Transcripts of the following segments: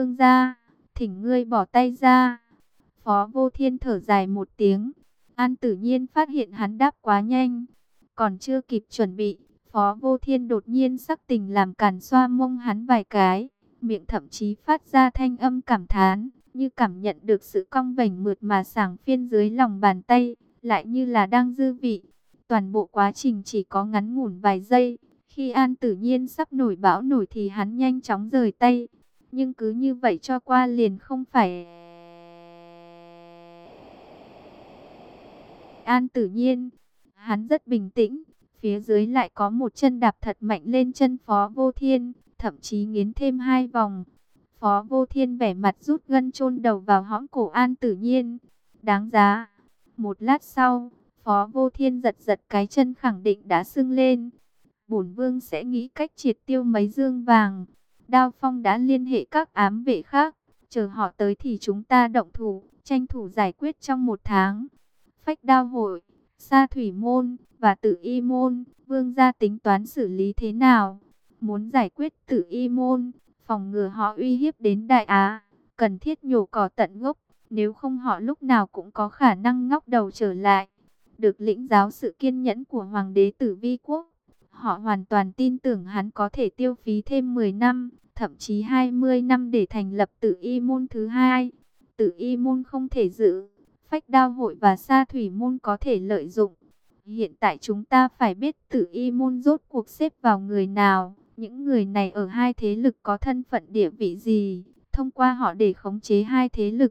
vương gia, thỉnh ngươi bỏ tay ra. Phó Vô Thiên thở dài một tiếng. An Tử Nhiên phát hiện hắn đáp quá nhanh, còn chưa kịp chuẩn bị, Phó Vô Thiên đột nhiên sắc tình làm càn xoa mông hắn vài cái, miệng thậm chí phát ra thanh âm cảm thán, như cảm nhận được sự cong vênh mượt mà sảng phiên dưới lòng bàn tay, lại như là đang dư vị. Toàn bộ quá trình chỉ có ngắn ngủn vài giây, khi An Tử Nhiên sắp nổi bão nổi thì hắn nhanh chóng rời tay, nhưng cứ như vậy cho qua liền không phải An Tử Nhiên. Hắn rất bình tĩnh, phía dưới lại có một chân đạp thật mạnh lên chân Phó Vô Thiên, thậm chí nghiến thêm 2 vòng. Phó Vô Thiên vẻ mặt rút gân chôn đầu vào hõm cổ An Tử Nhiên. Đáng giá. Một lát sau, Phó Vô Thiên giật giật cái chân khẳng định đã sưng lên. Bổn vương sẽ nghĩ cách triệt tiêu mấy dương vàng. Đao Phong đã liên hệ các ám vệ khác, chờ họ tới thì chúng ta động thủ, tranh thủ giải quyết trong 1 tháng. Phách Đao hội, Sa Thủy môn và Tử Y môn, vương gia tính toán xử lý thế nào? Muốn giải quyết Tử Y môn, phòng ngừa họ uy hiếp đến Đại Á, cần thiết nhổ cỏ tận gốc, nếu không họ lúc nào cũng có khả năng ngóc đầu trở lại. Được lĩnh giáo sự kiên nhẫn của Hoàng đế Tử Vi quốc, họ hoàn toàn tin tưởng hắn có thể tiêu phí thêm 10 năm, thậm chí 20 năm để thành lập Tử Y môn thứ hai. Tử Y môn không thể giữ, Phách Đao hội và Sa Thủy môn có thể lợi dụng. Hiện tại chúng ta phải biết Tử Y môn rốt cuộc xếp vào người nào, những người này ở hai thế lực có thân phận địa vị gì, thông qua họ để khống chế hai thế lực,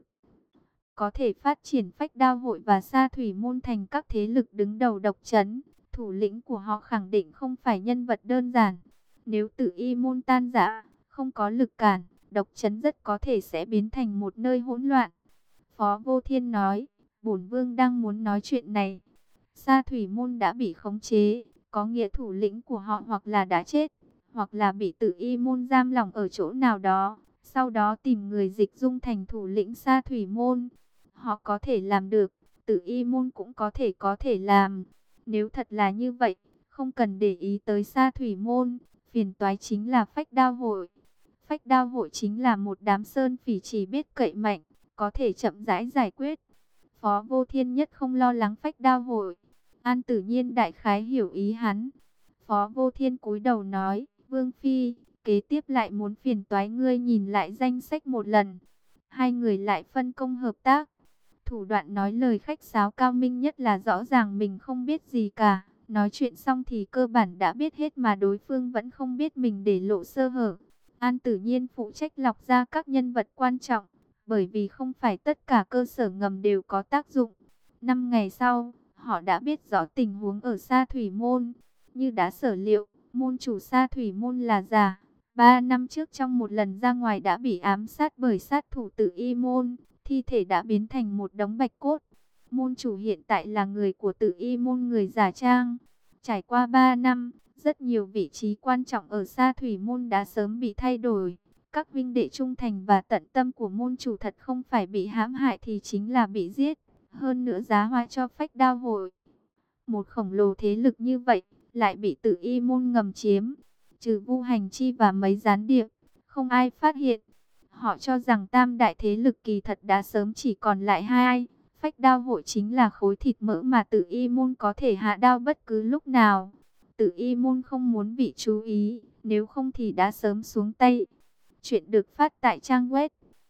có thể phát triển Phách Đao hội và Sa Thủy môn thành các thế lực đứng đầu độc trấn. Thủ lĩnh của họ khẳng định không phải nhân vật đơn giản. Nếu Tử Y môn tan rã, không có lực cản, độc trấn rất có thể sẽ biến thành một nơi hỗn loạn. Phó Vô Thiên nói, bổn vương đang muốn nói chuyện này. Sa Thủy môn đã bị khống chế, có nghĩa thủ lĩnh của họ hoặc là đã chết, hoặc là bị Tử Y môn giam lỏng ở chỗ nào đó, sau đó tìm người dịch dung thành thủ lĩnh Sa Thủy môn. Họ có thể làm được, Tử Y môn cũng có thể làm. Nếu thật là như vậy, không cần để ý tới Sa Thủy môn, phiền toái chính là Phách Đao hội. Phách Đao hội chính là một đám sơn phỉ chỉ biết cậy mạnh, có thể chậm rãi giải quyết. Phó Vô Thiên nhất không lo lắng Phách Đao hội. An Tử Nhiên đại khái hiểu ý hắn. Phó Vô Thiên cúi đầu nói, Vương Phi, kế tiếp lại muốn phiền toái ngươi nhìn lại danh sách một lần. Hai người lại phân công hợp tác. Thủ đoạn nói lời khách sáo cao minh nhất là rõ ràng mình không biết gì cả. Nói chuyện xong thì cơ bản đã biết hết mà đối phương vẫn không biết mình để lộ sơ hở. An Tử Nhiên phụ trách lọc ra các nhân vật quan trọng, bởi vì không phải tất cả cơ sở ngầm đều có tác dụng. 5 ngày sau, họ đã biết rõ tình huống ở Sa Thủy môn. Như đã sở liệu, môn chủ Sa Thủy môn là giả. 3 năm trước trong một lần ra ngoài đã bị ám sát bởi sát thủ Tử Y môn, thi thể đã biến thành một đống bạch cốt. Môn chủ hiện tại là người của Tử Y môn người giả trang. Trải qua 3 năm, rất nhiều vị trí quan trọng ở Sa Thủy môn đã sớm bị thay đổi. Các vinh đệ trung thành và tận tâm của môn chủ thật không phải bị hãm hại thì chính là bị giết. Hơn nữa giá hoa cho Phách Đao hội, một khổng lồ thế lực như vậy, lại bị Tử Y môn ngầm chiếm. Trừ Vu Hành Chi và mấy gián điệp, không ai phát hiện. Họ cho rằng tam đại thế lực kỳ thật đã sớm chỉ còn lại hai. Phách Đao hội chính là khối thịt mỡ mà Tử Y môn có thể hạ đao bất cứ lúc nào. Tử Y môn không muốn bị chú ý, nếu không thì đã sớm xuống tay. Chuyện được phát tại trang web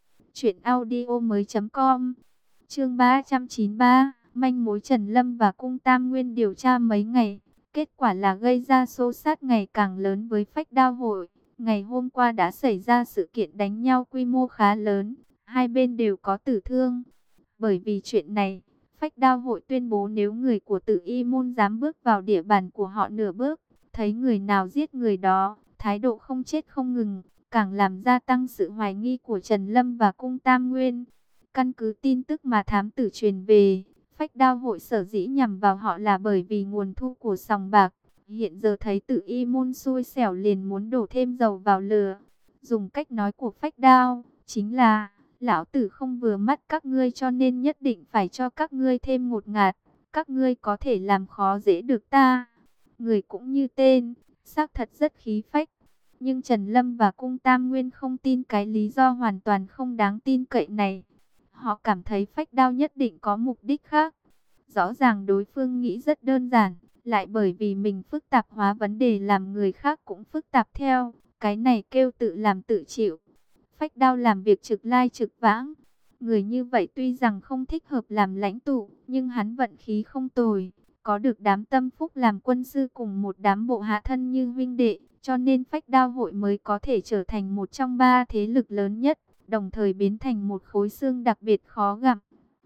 truyệnaudiomoi.com. Chương 393, manh mối Trần Lâm và Cung Tam Nguyên điều tra mấy ngày, kết quả là gây ra xô xát ngày càng lớn với Phách Đao hội. Ngày hôm qua đã xảy ra sự kiện đánh nhau quy mô khá lớn, hai bên đều có tử thương. Bởi vì chuyện này, Phách Đao hội tuyên bố nếu người của Tử Y môn dám bước vào địa bàn của họ nửa bước, thấy người nào giết người đó, thái độ không chết không ngừng, càng làm gia tăng sự hoài nghi của Trần Lâm và Cung Tam Nguyên. Căn cứ tin tức mà thám tử truyền về, Phách Đao hội sở dĩ nhằm vào họ là bởi vì nguồn thu của sòng bạc. Hiện giờ thấy Tử Y môn xui xẻo liền muốn đổ thêm dầu vào lửa. Dùng cách nói của Phách Đao, chính là, lão tử không vừa mắt các ngươi cho nên nhất định phải cho các ngươi thêm ngột ngạt. Các ngươi có thể làm khó dễ được ta. Người cũng như tên, xác thật rất khí phách. Nhưng Trần Lâm và Cung Tam Nguyên không tin cái lý do hoàn toàn không đáng tin cậy này. Họ cảm thấy Phách Đao nhất định có mục đích khác. Rõ ràng đối phương nghĩ rất đơn giản, lại bởi vì mình phức tạp hóa vấn đề làm người khác cũng phức tạp theo. Cái này kêu tự làm tự chịu. Phách Đao làm việc trực lai trực vãng. Người như vậy tuy rằng không thích hợp làm lãnh tụ, nhưng hắn vận khí không tồi. Có được đám tâm phúc làm quân sư cùng một đám bộ hạ thân như huynh đệ, cho nên Phách Đao hội mới có thể trở thành một trong ba thế lực lớn nhất, đồng thời biến thành một khối xương đặc biệt khó gặm.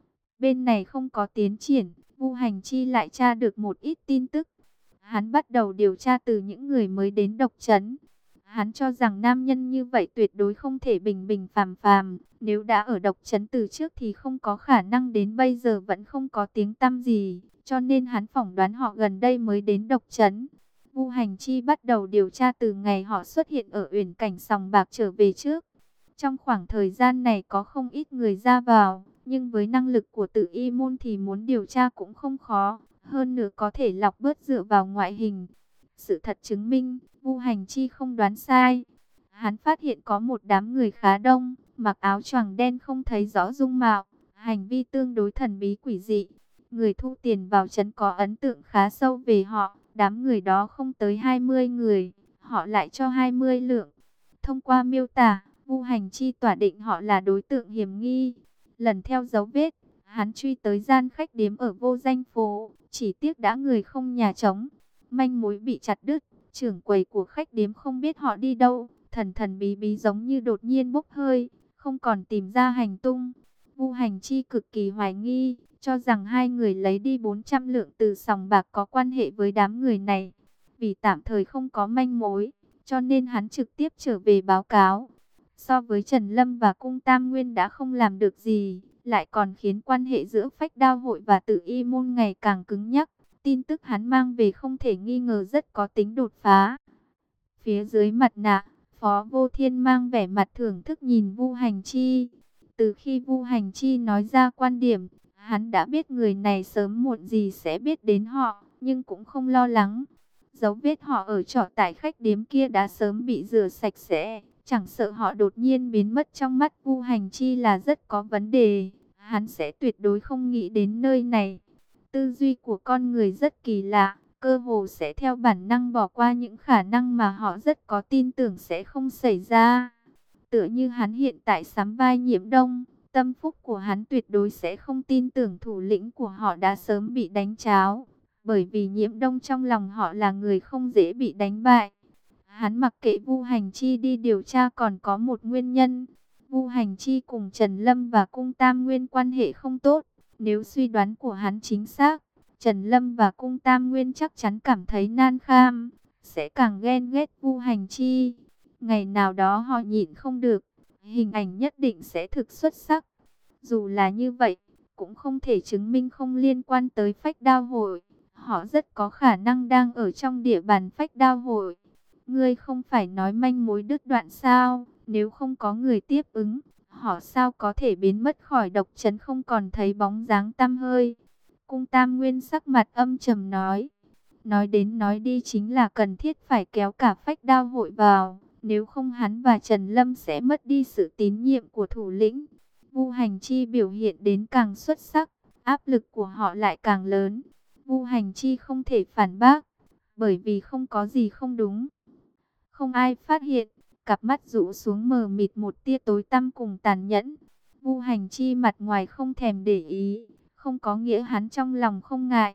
Bên này không có tiến triển, Vu Hành Chi lại tra được một ít tin tức. Hắn bắt đầu điều tra từ những người mới đến độc trấn. Hắn cho rằng nam nhân như vậy tuyệt đối không thể bình bình phàm phàm. Nếu đã ở độc trấn từ trước thì không có khả năng đến bây giờ vẫn không có tiếng tăm gì. Cho nên hắn phỏng đoán họ gần đây mới đến độc trấn. Vu Hành Chi bắt đầu điều tra từ ngày họ xuất hiện ở Uyển Cảnh Sòng Bạc trở về trước. Trong khoảng thời gian này có không ít người ra vào, nhưng với năng lực của Tự Y môn thì muốn điều tra cũng không khó, hơn nữa có thể lọc bớt dựa vào ngoại hình. Sự thật chứng minh, Vu Hành Chi không đoán sai. Hắn phát hiện có một đám người khá đông, mặc áo choàng đen không thấy rõ dung mạo, hành vi tương đối thần bí quỷ dị. Người thu tiền vào trấn có ấn tượng khá sâu về họ, đám người đó không tới 20 người, họ lại cho 20 lượng. Thông qua miêu tả, Vu Hành Chi tỏa định họ là đối tượng hiểm nghi. Lần theo dấu vết, hắn truy tới gian khách điếm ở Vô Danh phố, chỉ tiếc đã người không nhà trống. Manh mối bị chặt đứt, trưởng quầy của khách điếm không biết họ đi đâu, thần thần bí bí giống như đột nhiên bốc hơi, không còn tìm ra hành tung. Vu Hành Chi cực kỳ hoài nghi, cho rằng hai người lấy đi 400 lượng từ sòng bạc có quan hệ với đám người này. Vì tạm thời không có manh mối, cho nên hắn trực tiếp trở về báo cáo. So với Trần Lâm và Cung Tam Nguyên đã không làm được gì, lại còn khiến quan hệ giữa Phách Đao hội và Tự Y môn ngày càng cứng nhắc. Tin tức hắn mang về không thể nghi ngờ rất có tính đột phá. Phía dưới mặt nạ, Phó Vô Thiên mang vẻ mặt thưởng thức nhìn Vu Hành Chi. Từ khi Vu Hành Chi nói ra quan điểm, hắn đã biết người này sớm muộn gì sẽ biết đến họ, nhưng cũng không lo lắng. Dấu vết họ ở trọ tại khách điếm kia đã sớm bị rửa sạch sẽ, chẳng sợ họ đột nhiên biến mất trong mắt Vu Hành Chi là rất có vấn đề. Hắn sẽ tuyệt đối không nghĩ đến nơi này. Tư duy của con người rất kỳ lạ, cơ hồ sẽ theo bản năng bỏ qua những khả năng mà họ rất có tin tưởng sẽ không xảy ra. Tựa như hắn hiện tại sắm vai Nhiễm Đông, tâm phúc của hắn tuyệt đối sẽ không tin tưởng thủ lĩnh của họ đã sớm bị đánh tráo, bởi vì Nhiễm Đông trong lòng họ là người không dễ bị đánh bại. Hắn mặc kệ Vu Hành Chi đi điều tra còn có một nguyên nhân. Vu Hành Chi cùng Trần Lâm và Cung Tam Nguyên quan hệ không tốt. Nếu suy đoán của hắn chính xác, Trần Lâm và Cung Tam Nguyên chắc chắn cảm thấy nan kham, sẽ càng ghen ghét Vu Hành Chi. Ngày nào đó họ nhịn không được, hình ảnh nhất định sẽ thực xuất sắc. Dù là như vậy, cũng không thể chứng minh không liên quan tới Phách Đao hội. Họ rất có khả năng đang ở trong địa bàn Phách Đao hội. Ngươi không phải nói manh mối đứt đoạn sao? Nếu không có người tiếp ứng, họ sao có thể biến mất khỏi độc trấn không còn thấy bóng dáng tăm hơi? Cung Tam Nguyên sắc mặt âm trầm nói. Nói đến nói đi chính là cần thiết phải kéo cả Phách Đao hội vào. Nếu không hắn và Trần Lâm sẽ mất đi sự tín nhiệm của thủ lĩnh. Vu Hành Chi biểu hiện đến càng xuất sắc, áp lực của họ lại càng lớn. Vu Hành Chi không thể phản bác, bởi vì không có gì không đúng. Không ai phát hiện, cặp mắt rũ xuống mờ mịt một tia tối tăm cùng tàn nhẫn. Vu Hành Chi mặt ngoài không thèm để ý, không có nghĩa hắn trong lòng không ngại.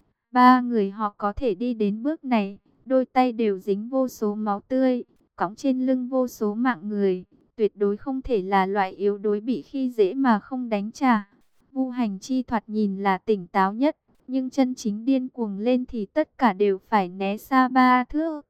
Ba người họ có thể đi đến bước này, đôi tay đều dính vô số máu tươi, cõng trên lưng vô số mạng người, tuyệt đối không thể là loại yếu đuối bị khi dễ mà không đánh trả. Vu Hành Chi thoạt nhìn là tỉnh táo nhất, nhưng chân chính điên cuồng lên thì tất cả đều phải né xa ba thước.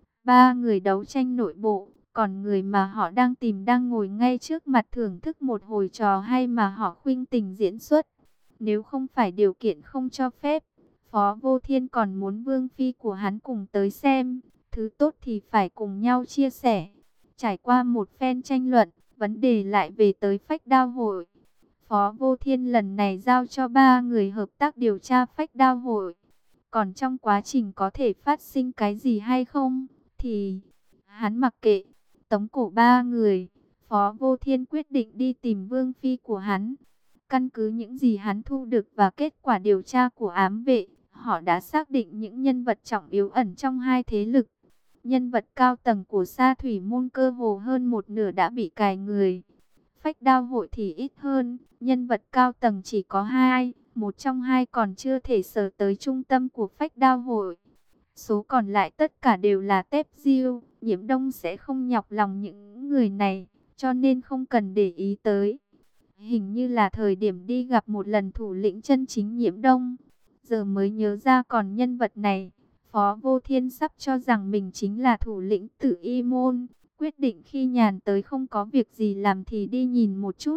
Ba người đấu tranh nội bộ, còn người mà họ đang tìm đang ngồi ngay trước mặt thưởng thức một hồi trò hay mà họ khuynh tình diễn xuất. Nếu không phải điều kiện không cho phép, Phó Vô Thiên còn muốn vương phi của hắn cùng tới xem, thứ tốt thì phải cùng nhau chia sẻ. Trải qua một phen tranh luận, vấn đề lại về tới Phách Đao hội. Phó Vô Thiên lần này giao cho ba người hợp tác điều tra Phách Đao hội. Còn trong quá trình có thể phát sinh cái gì hay không, thì Hắn mặc kệ, tống cổ ba người. Phó Vô Thiên quyết định đi tìm vương phi của hắn. Căn cứ những gì hắn thu được và kết quả điều tra của ám vệ, họ đã xác định những nhân vật trọng yếu ẩn trong hai thế lực. Nhân vật cao tầng của Sa Thủy Môn cơ hồ hơn một nửa đã bị cài người. Phách Đao Hội thì ít hơn, nhân vật cao tầng chỉ có hai, một trong hai còn chưa thể sờ tới trung tâm của Phách Đao Hội. Số còn lại tất cả đều là tép diêu, Nhiễm Đông sẽ không nhọc lòng những người này, cho nên không cần để ý tới. Hình như là thời điểm đi gặp một lần thủ lĩnh chân chính Nhiễm Đông, giờ mới nhớ ra còn nhân vật này. Phó Vô Thiên sắp cho rằng mình chính là thủ lĩnh Tử Y Môn, quyết định khi nhàn tới không có việc gì làm thì đi nhìn một chút.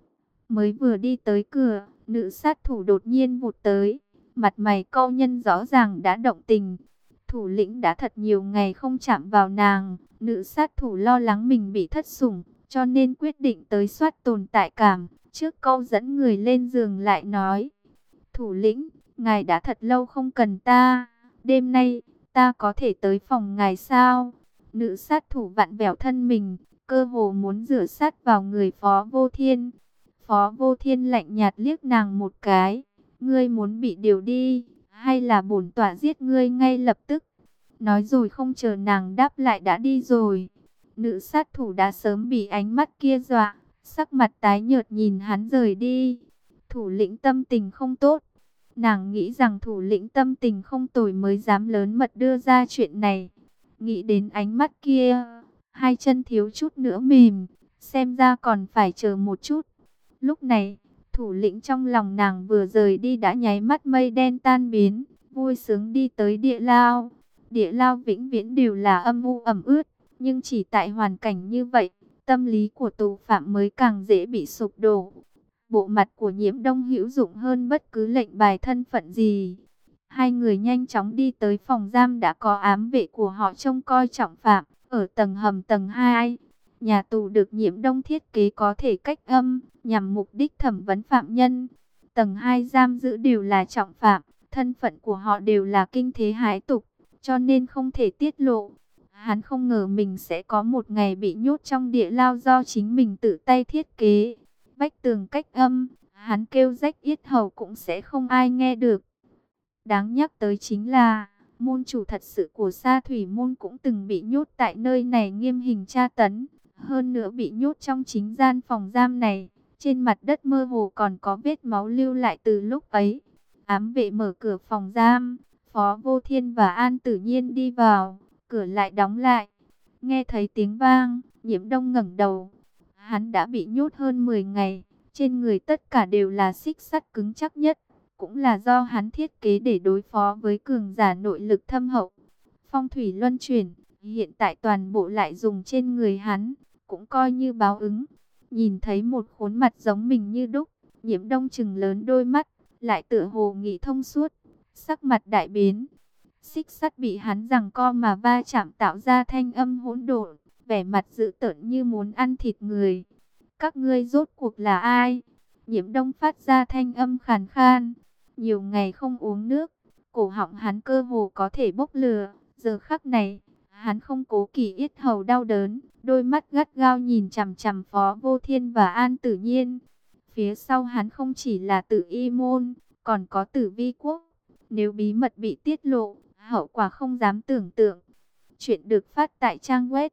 Mới vừa đi tới cửa, nữ sát thủ đột nhiên vụt tới, mặt mày câu nhân rõ ràng đã động tình. Thủ lĩnh đã thật nhiều ngày không chạm vào nàng, nữ sát thủ lo lắng mình bị thất sủng, cho nên quyết định tới soát tồn tại cảm. Trước câu dẫn người lên giường lại nói, thủ lĩnh, ngài đã thật lâu không cần ta, đêm nay ta có thể tới phòng ngài sao? Nữ sát thủ vặn vẹo thân mình, cơ hồ muốn rửa sát vào người Phó Vô Thiên. Phó Vô Thiên lạnh nhạt liếc nàng một cái, ngươi muốn bị điều đi, hay là bổn tọa giết ngươi ngay lập tức? Nói rồi không chờ nàng đáp lại đã đi rồi. Nữ sát thủ đã sớm bị ánh mắt kia dọa, sắc mặt tái nhợt nhìn hắn rời đi. Thủ lĩnh tâm tình không tốt. Nàng nghĩ rằng thủ lĩnh tâm tình không tồi mới dám lớn mật đưa ra chuyện này. Nghĩ đến ánh mắt kia, hai chân thiếu chút nữa mềm, xem ra còn phải chờ một chút. Lúc này, thủ lĩnh trong lòng nàng vừa rời đi đã nháy mắt mây đen tan biến, vui sướng đi tới địa lao. Địa lao vĩnh viễn đều là âm u ẩm ướt, nhưng chỉ tại hoàn cảnh như vậy, tâm lý của tù phạm mới càng dễ bị sụp đổ. Bộ mặt của Nhiễm Đông hữu dụng hơn bất cứ lệnh bài thân phận gì. Hai người nhanh chóng đi tới phòng giam đã có ám vệ của họ trông coi trọng phạm, ở tầng hầm tầng 2. Nhà tù được Nhiễm Đông thiết kế có thể cách âm, nhằm mục đích thẩm vấn phạm nhân. Tầng 2 giam giữ đều là trọng phạm, thân phận của họ đều là kinh thế hãi tục, cho nên không thể tiết lộ. Hắn không ngờ mình sẽ có một ngày bị nhốt trong địa lao do chính mình tự tay thiết kế. Vách tường cách âm, hắn kêu rách yết hầu cũng sẽ không ai nghe được. Đáng nhắc tới chính là, môn chủ thật sự của Sa Thủy Môn cũng từng bị nhốt tại nơi này nghiêm hình tra tấn. Hơn nữa bị nhốt trong chính gian phòng giam này, trên mặt đất mơ hồ còn có vết máu lưu lại từ lúc ấy. Ám vệ mở cửa phòng giam, Phó Vô Thiên và An Tử Nhiên đi vào, cửa lại đóng lại. Nghe thấy tiếng vang, Nhiễm Đông ngẩng đầu. Hắn đã bị nhốt hơn 10 ngày, trên người tất cả đều là xích sắt cứng chắc nhất, cũng là do hắn thiết kế để đối phó với cường giả nội lực thâm hậu. Phong thủy luân chuyển, hiện tại toàn bộ lại dùng trên người hắn, cũng coi như báo ứng. Nhìn thấy một khuôn mặt giống mình như đúc, Nhiễm Đông trừng lớn đôi mắt, lại tựa hồ nghĩ thông suốt, sắc mặt đại biến. Xích sắt bị hắn giằng co mà va chạm tạo ra thanh âm hỗn độn, vẻ mặt dữ tợn như muốn ăn thịt người. Các ngươi rốt cuộc là ai? Nhiễm Đông phát ra thanh âm khàn khan. Nhiều ngày không uống nước, cổ họng hắn cơ hồ có thể bốc lửa. Giờ khắc này, hắn không cố kỵ yết hầu đau đớn, đôi mắt gắt gao nhìn chằm chằm Phó Vô Thiên và An Tử Nhiên. Phía sau hắn không chỉ là Tử Y Môn, còn có Tử Vi Quốc. Nếu bí mật bị tiết lộ, hậu quả không dám tưởng tượng. Chuyện được phát tại trang web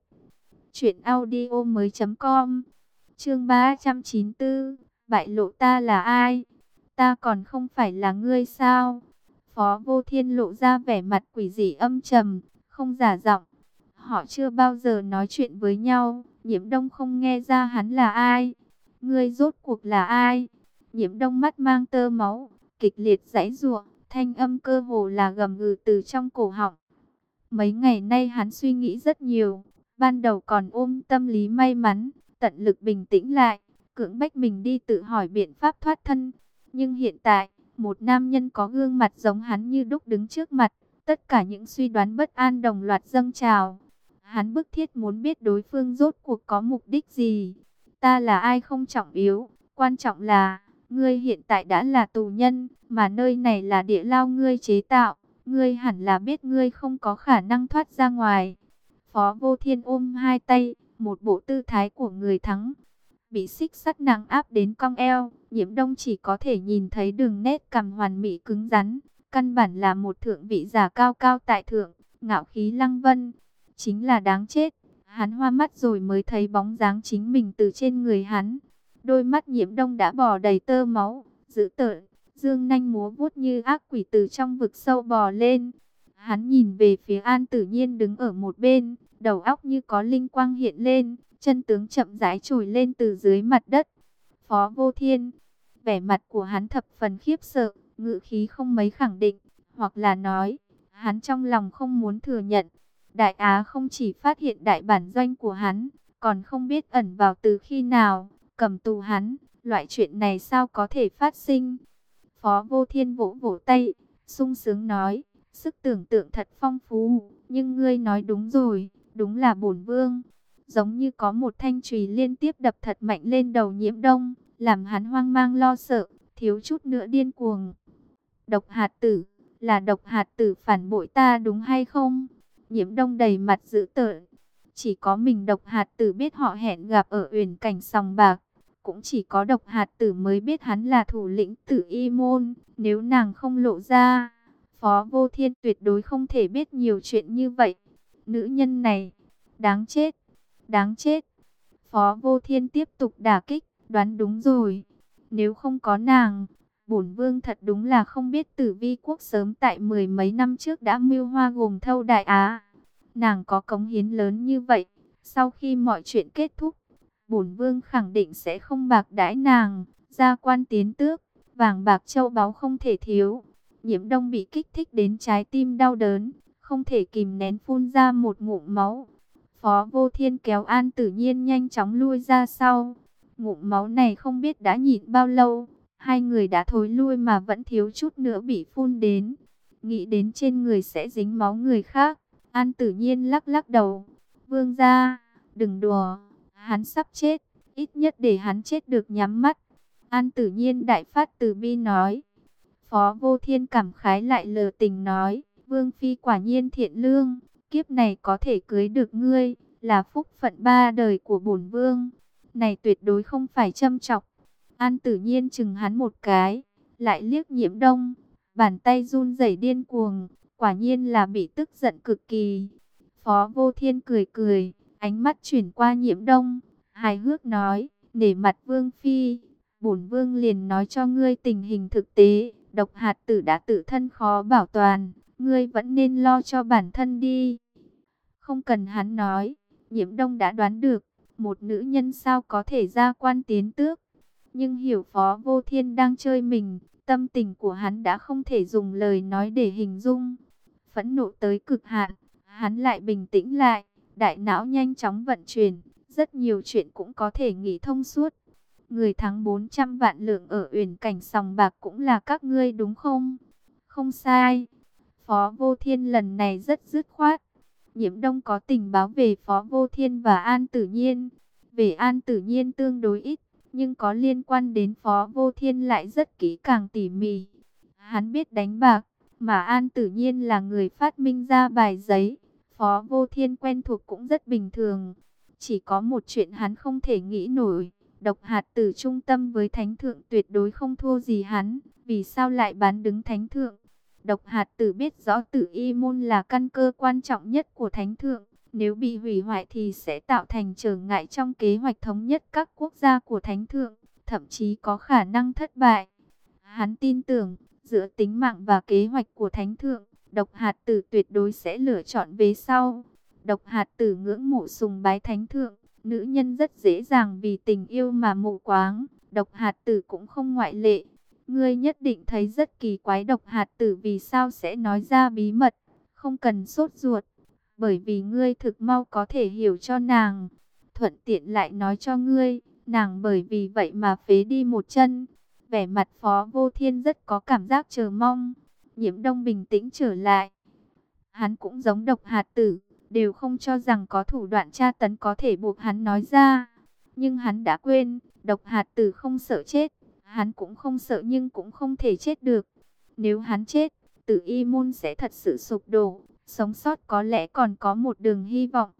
truyệnaudiomoi.com. Chương 394, bại lộ ta là ai? Ta còn không phải là ngươi sao? Phó Vô Thiên lộ ra vẻ mặt quỷ dị âm trầm, không giả giọng. Họ chưa bao giờ nói chuyện với nhau, Nhiễm Đông không nghe ra hắn là ai. Ngươi rốt cuộc là ai? Nhiễm Đông mắt mang tơ máu, kịch liệt giãy giụa, thanh âm cơ hồ là gầm gừ từ trong cổ họng. Mấy ngày nay hắn suy nghĩ rất nhiều, ban đầu còn ôm tâm lý may mắn, tận lực bình tĩnh lại, cưỡng bách mình đi tự hỏi biện pháp thoát thân. Nhưng hiện tại, một nam nhân có gương mặt giống hắn như đúc đứng trước mặt, tất cả những suy đoán bất an đồng loạt dâng trào. Hắn bức thiết muốn biết đối phương rốt cuộc có mục đích gì. Ta là ai không trọng yếu, quan trọng là, ngươi hiện tại đã là tù nhân, mà nơi này là địa lao ngươi chế tạo. Ngươi hẳn là biết ngươi không có khả năng thoát ra ngoài. Phó Vô Thiên ôm hai tay, một bộ tư thái của người thắng. Bị xích sắt nặng áp đến cong eo, Nhiễm Đông chỉ có thể nhìn thấy đường nét cằm hoàn mỹ cứng rắn. Căn bản là một thượng vị giả cao cao tại thượng, ngạo khí lăng vân. Chính là đáng chết. Hắn hoa mắt rồi mới thấy bóng dáng chính mình từ trên người hắn. Đôi mắt Nhiễm Đông đã bò đầy tơ máu, dữ tợn, dương nanh múa vuốt như ác quỷ từ trong vực sâu bò lên. Hắn nhìn về phía An Tử Nhiên đứng ở một bên, đầu óc như có linh quang hiện lên, chân tướng chậm rãi trồi lên từ dưới mặt đất. Phó Vô Thiên, vẻ mặt của hắn thập phần khiếp sợ, ngữ khí không mấy khẳng định, hoặc là nói, hắn trong lòng không muốn thừa nhận. Đại Á không chỉ phát hiện đại bản doanh của hắn, còn không biết ẩn vào từ khi nào, cầm tù hắn, loại chuyện này sao có thể phát sinh. Phó Vô Thiên vỗ vỗ tay, sung sướng nói, sức tưởng tượng thật phong phú, nhưng ngươi nói đúng rồi, đúng là bổn vương. Giống như có một thanh chùy liên tiếp đập thật mạnh lên đầu Nhiễm Đông, làm hắn hoang mang lo sợ, thiếu chút nữa điên cuồng. Độc hạt tử, là độc hạt tử phản bội ta đúng hay không? Nhiễm Đông đầy mặt dữ tợn. Chỉ có mình độc hạt tử biết họ hẹn gặp ở Uyển Cảnh sòng bạc. Cũng chỉ có độc hạt tử mới biết hắn là thủ lĩnh Tử Y môn. Nếu nàng không lộ ra, Phó Vô Thiên tuyệt đối không thể biết nhiều chuyện như vậy. Nữ nhân này, đáng chết, đáng chết. Phó Vô Thiên tiếp tục đả kích, đoán đúng rồi. Nếu không có nàng, bổn vương thật đúng là không biết Tử Vi quốc sớm tại mười mấy năm trước đã mưu hoa gồm thâu Đại Á. Nàng có cống hiến lớn như vậy, sau khi mọi chuyện kết thúc, bổn vương khẳng định sẽ không bạc đãi nàng, gia quan tiến tước, vàng bạc châu báu không thể thiếu. Nhiễm Đông bị kích thích đến trái tim đau đớn, không thể kìm nén phun ra một ngụm máu. Phó Vô Thiên kéo An Tử Nhiên nhanh chóng lui ra sau. Ngụm máu này không biết đã nhịn bao lâu, hai người đã thối lui mà vẫn thiếu chút nữa bị phun đến. Nghĩ đến trên người sẽ dính máu người khác, An Tử Nhiên lắc lắc đầu. Vương gia, đừng đùa, hắn sắp chết, ít nhất để hắn chết được nhắm mắt. An Tử Nhiên đại phát từ bi nói. Phó Vô Thiên cảm khái lại lờ tình nói, Vương Phi quả nhiên thiện lương, kiếp này có thể cưới được ngươi, là phúc phận ba đời của bổn vương. Này tuyệt đối không phải châm chọc. An Tử Nhiên chừng hắn một cái, lại liếc Nhiễm Đông, bàn tay run rẩy điên cuồng, quả nhiên là bị tức giận cực kỳ. Phó Vô Thiên cười cười, ánh mắt chuyển qua Nhiễm Đông, hài hước nói, nể mặt Vương Phi, bổn vương liền nói cho ngươi tình hình thực tế, độc hạt tử đã tự thân khó bảo toàn, ngươi vẫn nên lo cho bản thân đi. Không cần hắn nói, Nhiễm Đông đã đoán được, một nữ nhân sao có thể gia quan tiến tước. Nhưng hiểu Phó Vô Thiên đang chơi mình, tâm tình của hắn đã không thể dùng lời nói để hình dung. Phẫn nộ tới cực hạn, hắn lại bình tĩnh lại, đại não nhanh chóng vận chuyển, rất nhiều chuyện cũng có thể nghĩ thông suốt. Người thắng 400 vạn lượng ở Uyển Cảnh sòng bạc cũng là các ngươi đúng không? Không sai. Phó Vô Thiên lần này rất dứt khoát. Nhiễm Đông có tình báo về Phó Vô Thiên và An Tử Nhiên. Về An Tử Nhiên tương đối ít, nhưng có liên quan đến Phó Vô Thiên lại rất kỹ càng tỉ mỉ. Hắn biết đánh bạc, mà An Tử Nhiên là người phát minh ra bài giấy. Phó Vô Thiên quen thuộc cũng rất bình thường. Chỉ có một chuyện hắn không thể nghĩ nổi. Độc hạt tử trung tâm với thánh thượng tuyệt đối không thua gì hắn. Vì sao lại bán đứng thánh thượng? Độc hạt tử biết rõ Tử Y môn là căn cơ quan trọng nhất của thánh thượng. Nếu bị hủy hoại thì sẽ tạo thành trở ngại trong kế hoạch thống nhất các quốc gia của thánh thượng. Thậm chí có khả năng thất bại. Hắn tin tưởng, giữa tính mạng và kế hoạch của thánh thượng, độc hạt tử tuyệt đối sẽ lựa chọn vế sau. Độc hạt tử ngưỡng mộ sùng bái thánh thượng. Nữ nhân rất dễ dàng vì tình yêu mà mù quáng. Độc hạt tử cũng không ngoại lệ. Ngươi nhất định thấy rất kỳ quái độc hạt tử vì sao sẽ nói ra bí mật. Không cần sốt ruột. Bởi vì ngươi thực mau có thể hiểu cho nàng. Thuận tiện lại nói cho ngươi. Nàng bởi vì vậy mà phế đi một chân. Vẻ mặt Phó Vô Thiên rất có cảm giác chờ mong. Nhiễm Đông bình tĩnh trở lại. Hắn cũng giống độc hạt tử. Đều không cho rằng có thủ đoạn tra tấn có thể buộc hắn nói ra. Nhưng hắn đã quên. Độc hạt tử không sợ chết. Hắn cũng không sợ nhưng cũng không thể chết được. Nếu hắn chết, Tử Y môn sẽ thật sự sụp đổ. Sống sót có lẽ còn có một đường hy vọng.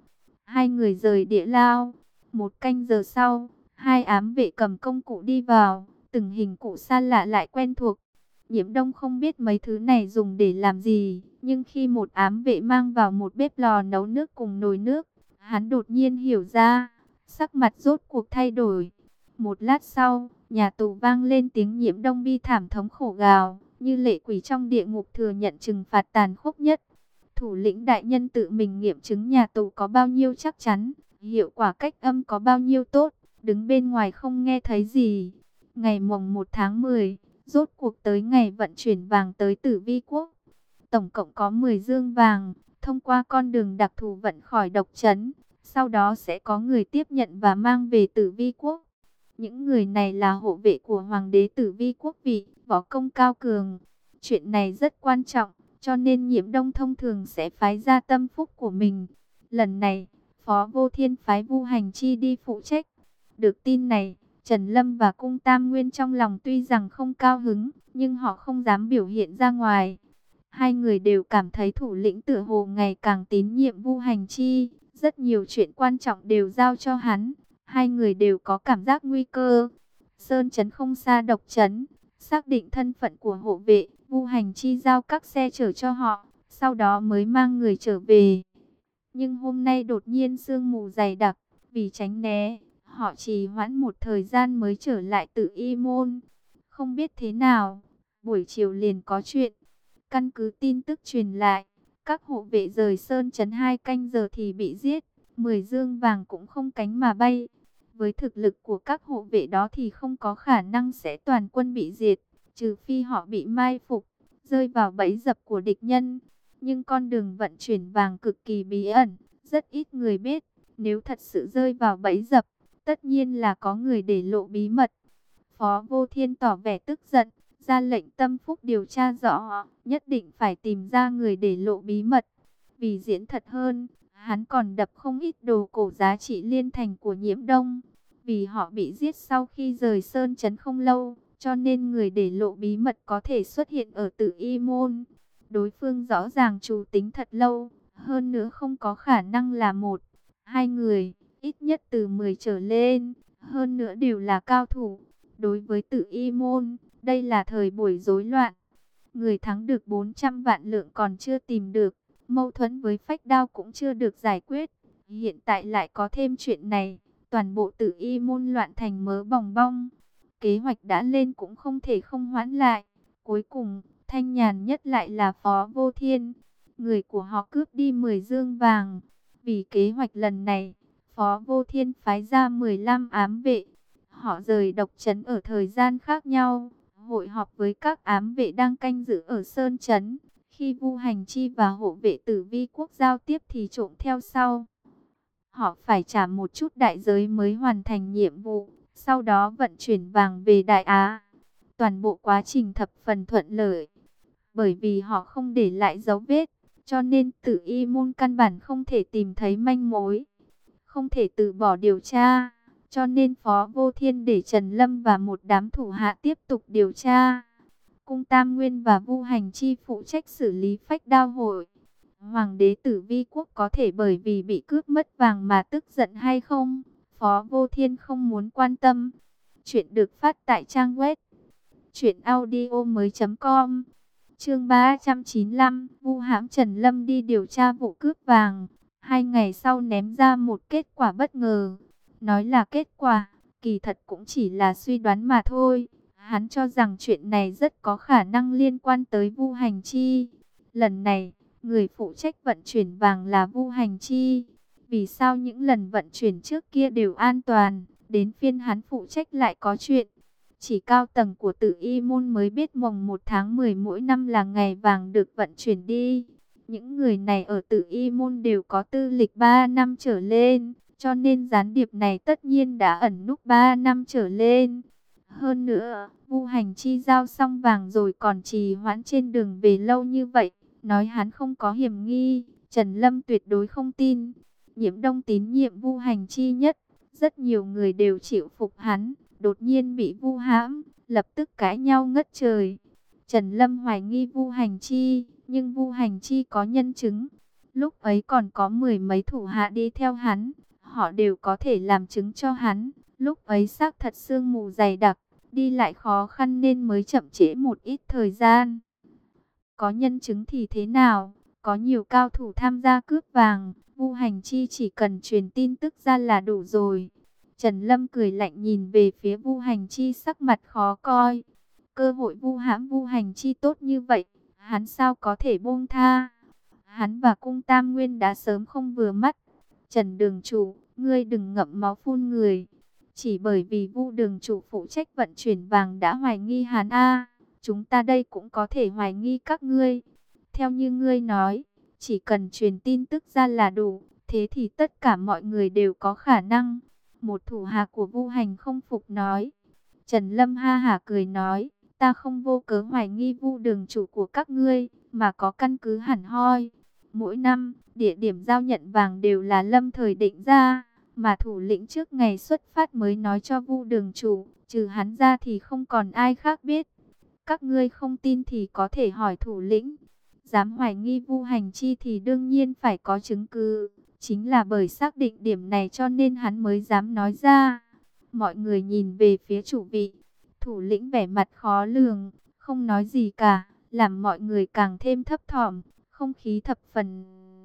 Hai người rời địa lao. Một canh giờ sau, hai ám vệ cầm công cụ đi vào, từng hình cụ xa lạ lại quen thuộc. Nhiễm Đông không biết mấy thứ này dùng để làm gì, nhưng khi một ám vệ mang vào một bếp lò nấu nước cùng nồi nước, hắn đột nhiên hiểu ra, sắc mặt rốt cuộc thay đổi. Một lát sau, nhà tù vang lên tiếng Nhiễm Đông bi thảm thống khổ gào, như lệ quỷ trong địa ngục thừa nhận trừng phạt tàn khốc nhất. Thủ lĩnh đại nhân tự mình nghiệm chứng nhà tù có bao nhiêu chắc chắn, hiệu quả cách âm có bao nhiêu tốt, đứng bên ngoài không nghe thấy gì. Ngày mồng 1 tháng 10, rốt cuộc tới ngày vận chuyển vàng tới Tử Vi Quốc. Tổng cộng có 10 dương vàng, thông qua con đường đặc thù vận khỏi độc trấn. Sau đó sẽ có người tiếp nhận và mang về Tử Vi Quốc. Những người này là hộ vệ của Hoàng đế Tử Vi Quốc vị, võ công cao cường. Chuyện này rất quan trọng, cho nên Nhiễm Đông thông thường sẽ phái ra tâm phúc của mình. Lần này, Phó Vô Thiên phái Vu Hành Chi đi phụ trách. Được tin này, Trần Lâm và Cung Tam Nguyên trong lòng tuy rằng không cao hứng, nhưng họ không dám biểu hiện ra ngoài. Hai người đều cảm thấy thủ lĩnh tựa hồ ngày càng tín nhiệm Vu Hành Chi, rất nhiều chuyện quan trọng đều giao cho hắn. Hai người đều có cảm giác nguy cơ. Sơn trấn không xa độc trấn, xác định thân phận của hộ vệ, Vu Hành Chi giao các xe chở cho họ, sau đó mới mang người trở về. Nhưng hôm nay đột nhiên sương mù dày đặc, vì tránh né, họ trì hoãn một thời gian mới trở lại Tự Y Môn. Không biết thế nào, buổi chiều liền có chuyện. Căn cứ tin tức truyền lại, các hộ vệ rời Sơn trấn 2 canh giờ thì bị giết, 10 dương vàng cũng không cánh mà bay. Với thực lực của các hộ vệ đó thì không có khả năng sẽ toàn quân bị diệt, trừ phi họ bị mai phục, rơi vào bẫy dập của địch nhân. Nhưng con đường vận chuyển vàng cực kỳ bí ẩn, rất ít người biết. Nếu thật sự rơi vào bẫy dập, tất nhiên là có người để lộ bí mật. Phó Vô Thiên tỏ vẻ tức giận, ra lệnh tâm phúc điều tra rõ, nhất định phải tìm ra người để lộ bí mật. Vì diễn thật hơn, hắn còn đập không ít đồ cổ giá trị liên thành của Nhiễm Đông. Vì họ bị giết sau khi rời Sơn trấn không lâu, cho nên người để lộ bí mật có thể xuất hiện ở Tự Y Môn. Đối phương rõ ràng trù tính thật lâu, hơn nữa không có khả năng là một, hai người, ít nhất từ 10 trở lên, hơn nữa đều là cao thủ. Đối với Tự Y Môn, đây là thời buổi rối loạn. Người thắng được 400 vạn lượng còn chưa tìm được, mâu thuẫn với Phách Đao cũng chưa được giải quyết. Hiện tại lại có thêm chuyện này, toàn bộ Tự Y Môn loạn thành mớ bòng bong. Kế hoạch đã lên cũng không thể không hoãn lại. Cuối cùng, thanh nhàn nhất lại là Phó Vô Thiên. Người của họ cướp đi 10 dương vàng. Vì kế hoạch lần này, Phó Vô Thiên phái ra 15 ám vệ. Họ rời độc trấn ở thời gian khác nhau, hội họp với các ám vệ đang canh giữ ở Sơn trấn. Khi Vu Hành Chi và hộ vệ Tử Vi Quốc giao tiếp thì trộm theo sau. Họ phải trả một chút đại giới mới hoàn thành nhiệm vụ, sau đó vận chuyển vàng về Đại Á. Toàn bộ quá trình thập phần thuận lợi, bởi vì họ không để lại dấu vết, cho nên Tự Y Môn căn bản không thể tìm thấy manh mối, không thể từ bỏ điều tra. Cho nên Phó Vô Thiên để Trần Lâm và một đám thủ hạ tiếp tục điều tra. Cung Tam Nguyên và Vu Hành Chi phụ trách xử lý Phách Đao hội. Hoàng đế Tử Vi Quốc có thể bởi vì bị cướp mất vàng mà tức giận hay không? Phó Vô Thiên không muốn quan tâm. Chuyện được phát tại trang web truyệnaudiomoi.com. Chương 395, Vu hãm Trần Lâm đi điều tra vụ cướp vàng. 2 ngày sau ném ra một kết quả bất ngờ. Nói là kết quả, kỳ thật cũng chỉ là suy đoán mà thôi. Hắn cho rằng chuyện này rất có khả năng liên quan tới Vu Hành Chi. Lần này, người phụ trách vận chuyển vàng là Vu Hành Chi. Vì sao những lần vận chuyển trước kia đều an toàn, đến phiên hắn phụ trách lại có chuyện? Chỉ cao tầng của Tự Y Môn mới biết mồng 1 tháng 10 mỗi năm là ngày vàng được vận chuyển đi. Những người này ở Tự Y Môn đều có tư lịch 3 năm trở lên, cho nên gián điệp này tất nhiên đã ẩn núp 3 năm trở lên. Hơn nữa, Vu Hành Chi giao xong vàng rồi còn trì hoãn trên đường về lâu như vậy, nói hắn không có hiểm nghi, Trần Lâm tuyệt đối không tin. Nhiễm Đông tín nhiệm Vu Hành Chi nhất, rất nhiều người đều chịu phục hắn, đột nhiên bị vu hãm, lập tức cãi nhau ngất trời. Trần Lâm hoài nghi Vu Hành Chi, nhưng Vu Hành Chi có nhân chứng. Lúc ấy còn có mười mấy thủ hạ đi theo hắn, họ đều có thể làm chứng cho hắn. Lúc ấy xác thật sương mù dày đặc, đi lại khó khăn nên mới chậm trễ một ít thời gian. Có nhân chứng thì thế nào? Có nhiều cao thủ tham gia cướp vàng, Vu Hành Chi chỉ cần truyền tin tức ra là đủ rồi. Trần Lâm cười lạnh nhìn về phía Vu Hành Chi, sắc mặt khó coi. Cơ hội vu hãm Vu Hành Chi tốt như vậy, hắn sao có thể buông tha? Hắn và Cung Tam Nguyên đã sớm không vừa mắt. Trần đường chủ, ngươi đừng ngậm máu phun người. Chỉ bởi vì Vu đường chủ phụ trách vận chuyển vàng đã hoài nghi hắn a, chúng ta đây cũng có thể hoài nghi các ngươi. Theo như ngươi nói, chỉ cần truyền tin tức ra là đủ, thế thì tất cả mọi người đều có khả năng. Một thủ hạ của Vu Hành không phục nói. Trần Lâm ha hả cười nói, ta không vô cớ hoài nghi Vu đường chủ của các ngươi, mà có căn cứ hẳn hoi. Mỗi năm, địa điểm giao nhận vàng đều là Lâm thời định ra, mà thủ lĩnh trước ngày xuất phát mới nói cho Vu đường chủ, trừ hắn ra thì không còn ai khác biết. Các ngươi không tin thì có thể hỏi thủ lĩnh. Dám hoài nghi Vu Hành Chi thì đương nhiên phải có chứng cứ. Chính là bởi xác định điểm này cho nên hắn mới dám nói ra. Mọi người nhìn về phía chủ vị. Thủ lĩnh vẻ mặt khó lường, không nói gì cả, làm mọi người càng thêm thấp thỏm, không khí thập phần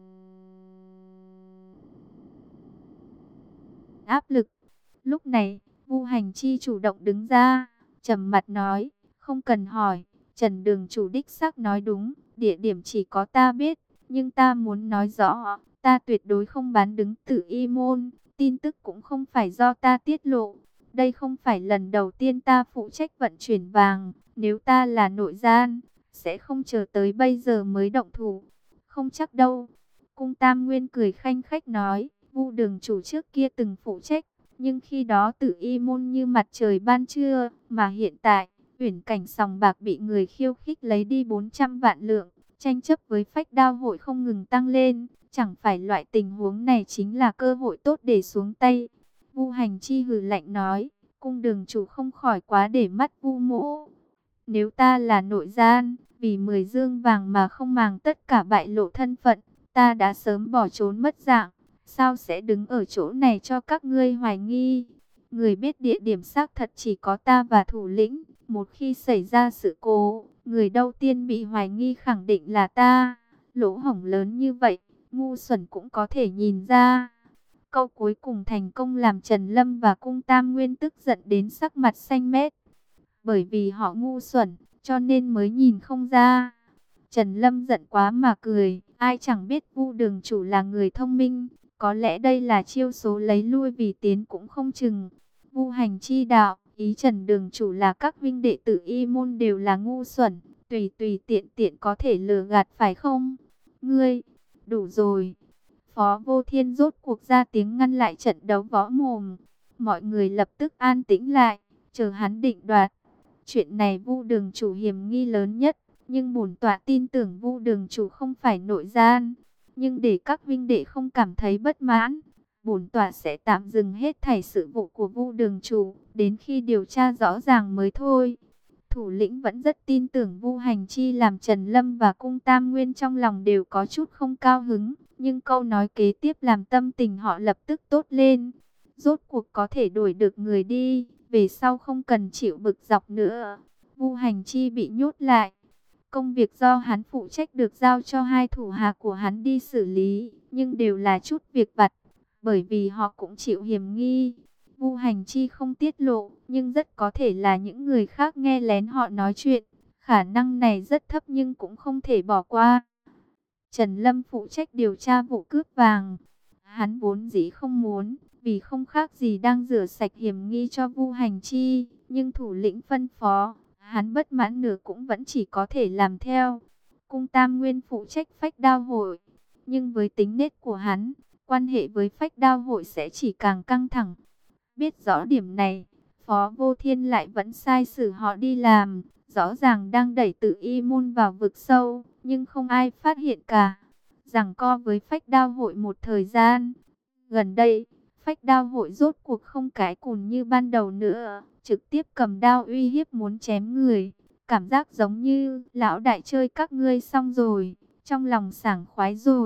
áp lực. Lúc này, Vu Hành Chi chủ động đứng ra, trầm mặt nói, không cần hỏi, Trần đường chủ đích xác nói đúng, địa điểm chỉ có ta biết, nhưng ta muốn nói rõ, ta tuyệt đối không bán đứng Tử Y môn, tin tức cũng không phải do ta tiết lộ. Đây không phải lần đầu tiên ta phụ trách vận chuyển vàng, nếu ta là nội gian, sẽ không chờ tới bây giờ mới động thủ. Không chắc đâu. Cung Tam Nguyên cười khanh khách nói, Vu đường chủ trước kia từng phụ trách, nhưng khi đó Tử Y môn như mặt trời ban trưa, mà hiện tại, Uyển Cảnh sòng bạc bị người khiêu khích lấy đi 400 vạn lượng, tranh chấp với Phách Đao hội không ngừng tăng lên, chẳng phải loại tình huống này chính là cơ hội tốt để xuống tay. Vu Hành Chi hừ lạnh nói, cung đường chủ không khỏi quá để mắt Vu mỗ. Nếu ta là nội gian, vì 10 dương vàng mà không màng tất cả bại lộ thân phận, ta đã sớm bỏ trốn mất dạng. Sao sẽ đứng ở chỗ này cho các ngươi hoài nghi? Người biết địa điểm xác thật chỉ có ta và thủ lĩnh. Một khi xảy ra sự cố, người đầu tiên bị hoài nghi khẳng định là ta. Lỗ hổng lớn như vậy, ngu xuẩn cũng có thể nhìn ra. Câu cuối cùng thành công làm Trần Lâm và Cung Tam Nguyên tức giận đến sắc mặt xanh mét. Bởi vì họ ngu xuẩn, cho nên mới nhìn không ra. Trần Lâm giận quá mà cười, ai chẳng biết Vu đường chủ là người thông minh, có lẽ đây là chiêu số lấy lui vì tiến cũng không chừng. Vu Hành Chi đạo, ý Trần đường chủ là các vinh đệ tử Y môn đều là ngu xuẩn, tùy tùy tiện tiện có thể lừa gạt phải không? Ngươi, đủ rồi. Phó Vô Thiên rốt cuộc ra tiếng ngăn lại trận đấu võ mồm. Mọi người lập tức an tĩnh lại, chờ hắn định đoạt. Chuyện này Vu đường chủ hiểm nghi lớn nhất, nhưng bổn tọa tin tưởng Vu đường chủ không phải nội gian. Nhưng để các vinh đệ không cảm thấy bất mãn, bổn tọa sẽ tạm dừng hết thảy sự vụ của Vu đường chủ, đến khi điều tra rõ ràng mới thôi. Thủ lĩnh vẫn rất tin tưởng Vu Hành Chi, làm Trần Lâm và Cung Tam Nguyên trong lòng đều có chút không cao hứng. Nhưng câu nói kế tiếp làm tâm tình họ lập tức tốt lên. Rốt cuộc có thể đuổi được người đi, về sau không cần chịu bực dọc nữa. Vu Hành Chi bị nhốt lại. Công việc do hắn phụ trách được giao cho hai thủ hạ của hắn đi xử lý, nhưng đều là chút việc vặt, bởi vì họ cũng chịu hiểm nghi. Vu Hành Chi không tiết lộ, nhưng rất có thể là những người khác nghe lén họ nói chuyện. Khả năng này rất thấp nhưng cũng không thể bỏ qua. Trần Lâm phụ trách điều tra vụ cướp vàng. Hắn vốn dĩ không muốn, vì không khác gì đang rửa sạch hiểm nghi cho Vu Hành Chi, nhưng thủ lĩnh phân phó, hắn bất mãn nửa cũng vẫn chỉ có thể làm theo. Cung Tam Nguyên phụ trách Phách Đao hội, nhưng với tính nết của hắn, quan hệ với Phách Đao hội sẽ chỉ càng căng thẳng. Biết rõ điểm này, Phó Vô Thiên lại vẫn sai sử họ đi làm, rõ ràng đang đẩy Tử Y môn vào vực sâu, nhưng không ai phát hiện cả. Giằng co với Phách Đao hội một thời gian, gần đây, Phách Đao hội rốt cuộc không cái cùn như ban đầu nữa, trực tiếp cầm đao uy hiếp muốn chém người. Cảm giác giống như lão đại chơi các ngươi xong rồi, trong lòng sảng khoái rồi,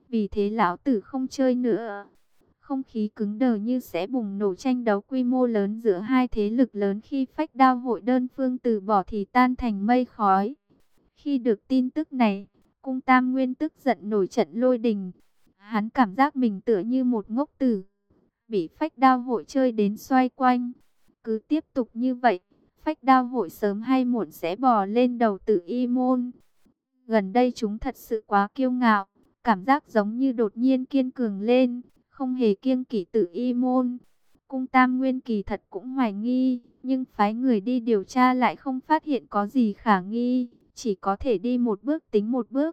vì thế lão tử không chơi nữa. Không khí cứng đờ như sẽ bùng nổ, tranh đấu quy mô lớn giữa hai thế lực lớn khi Phách Đao hội đơn phương từ bỏ thì tan thành mây khói. Khi được tin tức này, Cung Tam Nguyên tức giận nổi trận lôi đình. Hắn cảm giác mình tựa như một ngốc tử, bị Phách Đao hội chơi đến xoay quanh. Cứ tiếp tục như vậy, Phách Đao hội sớm hay muộn sẽ bò lên đầu Tử Y môn. Gần đây chúng thật sự quá kiêu ngạo, cảm giác giống như đột nhiên kiên cường lên, không hề kiêng kỵ Tử Y môn. Cung Tam Nguyên kỳ thật cũng hoài nghi, nhưng phái người đi điều tra lại không phát hiện có gì khả nghi, chỉ có thể đi một bước tính một bước.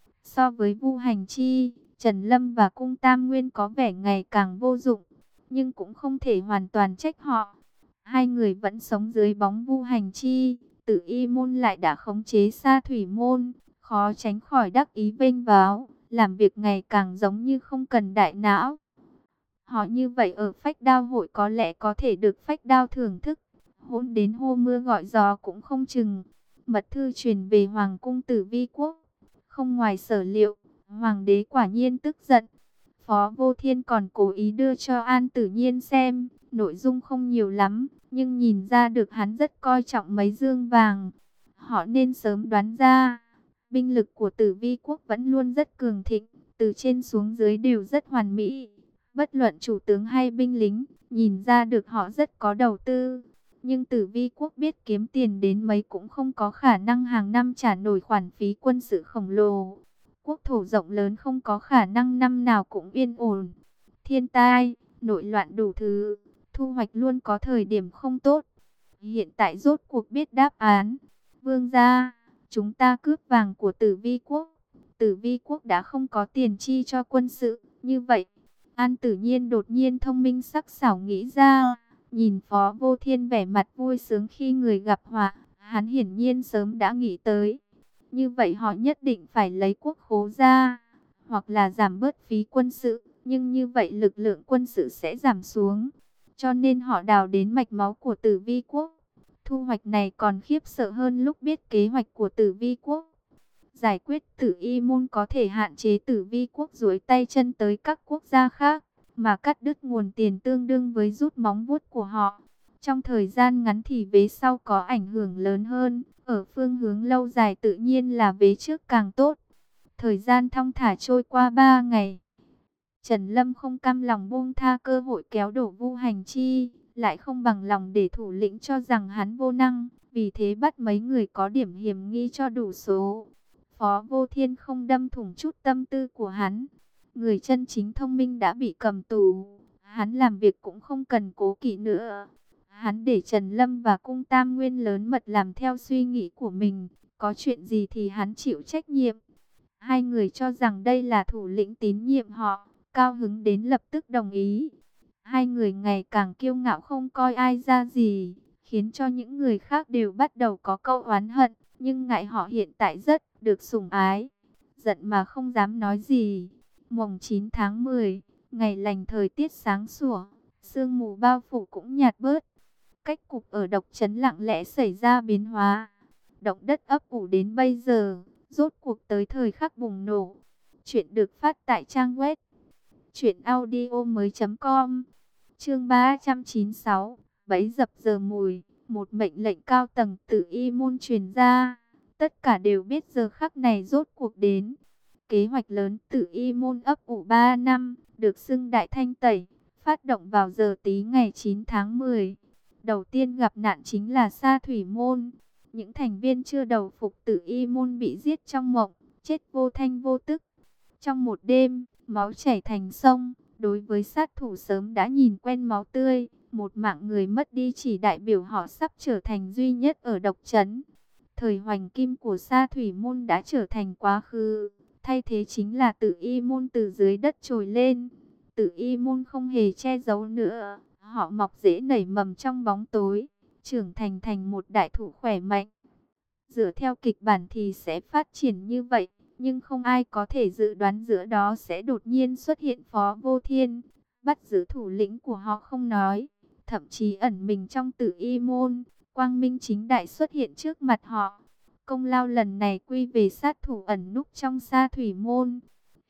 So với Vu Hành Chi, Trần Lâm và Cung Tam Nguyên có vẻ ngày càng vô dụng, nhưng cũng không thể hoàn toàn trách họ. Hai người vẫn sống dưới bóng Vu Hành Chi, Tử Y môn lại đã khống chế Sa Thủy môn, khó tránh khỏi đắc ý vênh váo, làm việc ngày càng giống như không cần đại não. Họ như vậy ở Phách Đao hội có lẽ có thể được Phách Đao thưởng thức, hỗn đến hô mưa gọi gió cũng không chừng. Mật thư truyền về Hoàng cung Tử Vi quốc, không ngoài sở liệu, Hoàng đế quả nhiên tức giận. Phó Vô Thiên còn cố ý đưa cho An Tử Nhiên xem, nội dung không nhiều lắm, nhưng nhìn ra được hắn rất coi trọng mấy dương vàng. Họ nên sớm đoán ra, binh lực của Tử Vi quốc vẫn luôn rất cường thịnh, từ trên xuống dưới đều rất hoàn mỹ. Bất luận chủ tướng hay binh lính, nhìn ra được họ rất có đầu tư. Nhưng Tử Vi quốc biết kiếm tiền đến mấy cũng không có khả năng hàng năm trả nổi khoản phí quân sự khổng lồ. Quốc thổ rộng lớn không có khả năng năm nào cũng yên ổn. Thiên tai, nội loạn đủ thứ, thu hoạch luôn có thời điểm không tốt. Hiện tại rốt cuộc biết đáp án. Vương gia, chúng ta cướp vàng của Tử Vi quốc. Tử Vi quốc đã không có tiền chi cho quân sự, như vậy. An Tử Nhiên đột nhiên thông minh sắc sảo nghĩ ra, nhìn Phó Vô Thiên vẻ mặt vui sướng khi người gặp họa, hắn hiển nhiên sớm đã nghĩ tới. Như vậy họ nhất định phải lấy quốc khố ra, hoặc là giảm bớt phí quân sự, nhưng như vậy lực lượng quân sự sẽ giảm xuống. Cho nên họ đào đến mạch máu của Tử Vi quốc. Thu hoạch này còn khiếp sợ hơn lúc biết kế hoạch của Tử Vi quốc. Giải quyết Tử Y môn có thể hạn chế Tử Vi quốc duỗi tay chân tới các quốc gia khác, mà cắt đứt nguồn tiền tương đương với rút móng vuốt của họ. Trong thời gian ngắn thì vế sau có ảnh hưởng lớn hơn, ở phương hướng lâu dài tự nhiên là vế trước càng tốt. Thời gian thong thả trôi qua 3 ngày. Trần Lâm không cam lòng buông tha cơ hội kéo đổ Vu Hành Chi, lại không bằng lòng để thủ lĩnh cho rằng hắn vô năng, vì thế bắt mấy người có điểm hiểm nghi cho đủ số. Phó Vô Thiên không đâm thủng chút tâm tư của hắn. Người chân chính thông minh đã bị cầm tù, hắn làm việc cũng không cần cố kỵ nữa. Hắn để Trần Lâm và Cung Tam Nguyên lớn mật làm theo suy nghĩ của mình, có chuyện gì thì hắn chịu trách nhiệm. Hai người cho rằng đây là thủ lĩnh tín nhiệm họ, cao hứng đến lập tức đồng ý. Hai người ngày càng kiêu ngạo không coi ai ra gì, khiến cho những người khác đều bắt đầu có câu oán hận, nhưng ngại họ hiện tại rất được sủng ái, giận mà không dám nói gì. Mùng 9 tháng 10, ngày lành thời tiết sáng sủa, sương mù bao phủ cũng nhạt bớt. Cách cục ở Độc Trấn lặng lẽ xảy ra biến hóa. Động đất ấp ủ đến bây giờ, rốt cuộc tới thời khắc bùng nổ. Chuyện được phát tại trang web truyệnaudiomoi.com. Chương 396, bẫy dập giờ mùi, một mệnh lệnh cao tầng Tử Y môn truyền ra. Tất cả đều biết giờ khắc này rốt cuộc đến. Kế hoạch lớn Tử Y môn ấp ủ 3 năm, được xưng đại thanh tẩy, phát động vào giờ tí ngày 9 tháng 10. Đầu tiên gặp nạn chính là Sa Thủy môn. Những thành viên chưa đầu phục Tử Y môn bị giết trong mộng, chết vô thanh vô tức. Trong một đêm, máu chảy thành sông. Đối với sát thủ sớm đã nhìn quen máu tươi, một mạng người mất đi chỉ đại biểu họ sắp trở thành duy nhất ở Độc Trấn. Thời hoành kim của Sa Thủy môn đã trở thành quá khứ, thay thế chính là Tử Y môn từ dưới đất trồi lên. Tử Y môn không hề che giấu nữa, họ mọc rễ nảy mầm trong bóng tối, trưởng thành thành một đại thủ khỏe mạnh. Dựa theo kịch bản thì sẽ phát triển như vậy, nhưng không ai có thể dự đoán giữa đó sẽ đột nhiên xuất hiện Phó Vô Thiên, bắt giữ thủ lĩnh của họ không nói, thậm chí ẩn mình trong Tử Y môn, quang minh chính đại xuất hiện trước mặt họ. Công lao lần này quy về sát thủ ẩn núp trong Sa Thủy môn.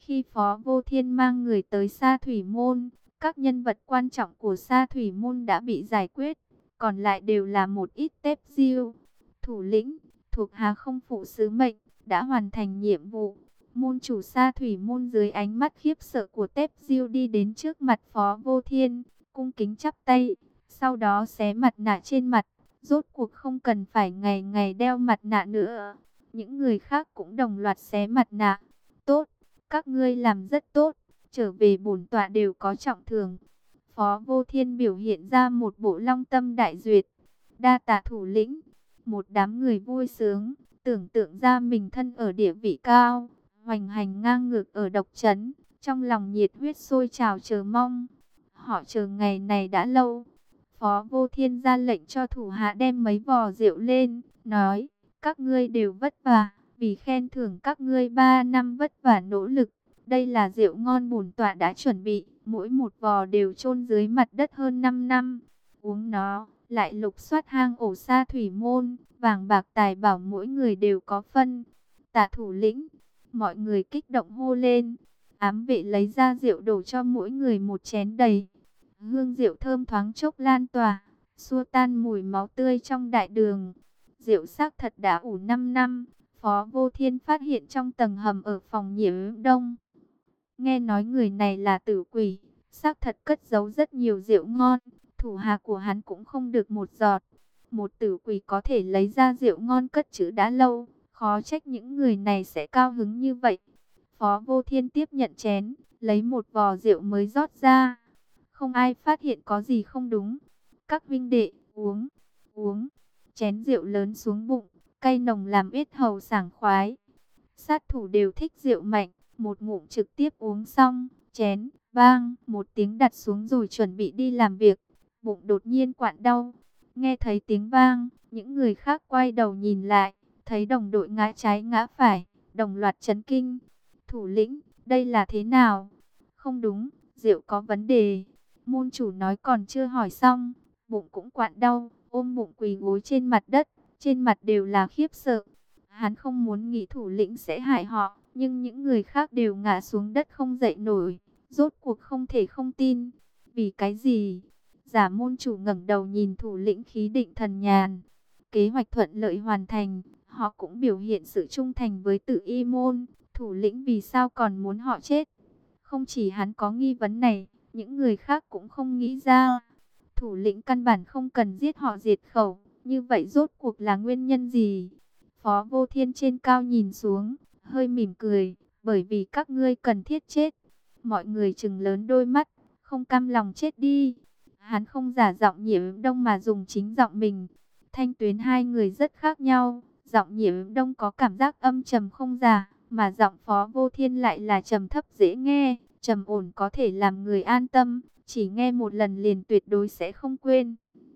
Khi Phó Vô Thiên mang người tới Sa Thủy Môn, các nhân vật quan trọng của Sa Thủy Môn đã bị giải quyết, còn lại đều là một ít tép diêu. Thủ lĩnh, thuộc hạ không phụ sứ mệnh, đã hoàn thành nhiệm vụ. Môn chủ Sa Thủy Môn dưới ánh mắt khiếp sợ của tép diêu đi đến trước mặt Phó Vô Thiên, cung kính chắp tay, sau đó xé mặt nạ trên mặt, rốt cuộc không cần phải ngày ngày đeo mặt nạ nữa. Những người khác cũng đồng loạt xé mặt nạ. Tốt, các ngươi làm rất tốt, trở về bổn tọa đều có trọng thưởng. Phó Vô Thiên biểu hiện ra một bộ long tâm đại duyệt. Đa tạ thủ lĩnh. Một đám người vui sướng, tưởng tượng ra mình thân ở địa vị cao, hoành hành ngang ngược ở độc trấn, trong lòng nhiệt huyết sôi trào chờ mong. Họ chờ ngày này đã lâu. Phó Vô Thiên ra lệnh cho thủ hạ đem mấy vò rượu lên, nói, các ngươi đều vất vả, vì khen thưởng các ngươi 3 năm vất vả nỗ lực. Đây là rượu ngon bổn tọa đã chuẩn bị, mỗi một vò đều chôn dưới mặt đất hơn 5 năm. Uống nó, lại lục soát hang ổ Sa Thủy Môn, vàng bạc tài bảo mỗi người đều có phân. Tạ thủ lĩnh, mọi người kích động hô lên. Ám vệ lấy ra rượu đổ cho mỗi người một chén đầy. Hương rượu thơm thoáng chốc lan tỏa, xua tan mùi máu tươi trong đại đường. Rượu xác thật đã ủ 5 năm, Phó Vô Thiên phát hiện trong tầng hầm ở phòng Nhiễm Đông. Nghe nói người này là tử quỷ, xác thật cất giấu rất nhiều rượu ngon, thủ hạ của hắn cũng không được một giọt. Một tử quỷ có thể lấy ra rượu ngon cất trữ đã lâu, khó trách những người này sẽ cao hứng như vậy. Phó Vô Thiên tiếp nhận chén, lấy một vò rượu mới rót ra. Không ai phát hiện có gì không đúng. Các huynh đệ, uống, uống. Chén rượu lớn xuống bụng, cay nồng làm yết hầu sảng khoái. Sát thủ đều thích rượu mạnh, một ngụm trực tiếp uống xong, chén, bang, một tiếng đặt xuống rồi chuẩn bị đi làm việc. Bụng đột nhiên quặn đau. Nghe thấy tiếng vang, những người khác quay đầu nhìn lại, thấy đồng đội ngã trái ngã phải, đồng loạt chấn kinh. Thủ lĩnh, đây là thế nào? Không đúng, rượu có vấn đề. Môn chủ nói còn chưa hỏi xong, bụng cũng quặn đau, ôm bụng quỳ gối trên mặt đất, trên mặt đều là khiếp sợ. Hắn không muốn nghĩ thủ lĩnh sẽ hại họ, nhưng những người khác đều ngã xuống đất không dậy nổi, rốt cuộc không thể không tin. Vì cái gì? Giả môn chủ ngẩng đầu nhìn thủ lĩnh khí định thần nhàn. Kế hoạch thuận lợi hoàn thành, họ cũng biểu hiện sự trung thành với Tự Y môn. Thủ lĩnh vì sao còn muốn họ chết? Không chỉ hắn có nghi vấn này, những người khác cũng không nghĩ ra. Thủ lĩnh căn bản không cần giết họ diệt khẩu, như vậy rốt cuộc là nguyên nhân gì? Phó Vô Thiên trên cao nhìn xuống, hơi mỉm cười, bởi vì các ngươi cần thiết chết. Mọi người trừng lớn đôi mắt, không cam lòng chết đi. Hắn không giả giọng Nhiễm Đông mà dùng chính giọng mình. Thanh tuyến hai người rất khác nhau, giọng Nhiễm Đông có cảm giác âm trầm không giả, mà giọng Phó Vô Thiên lại là trầm thấp dễ nghe, trầm ổn có thể làm người an tâm, chỉ nghe một lần liền tuyệt đối sẽ không quên.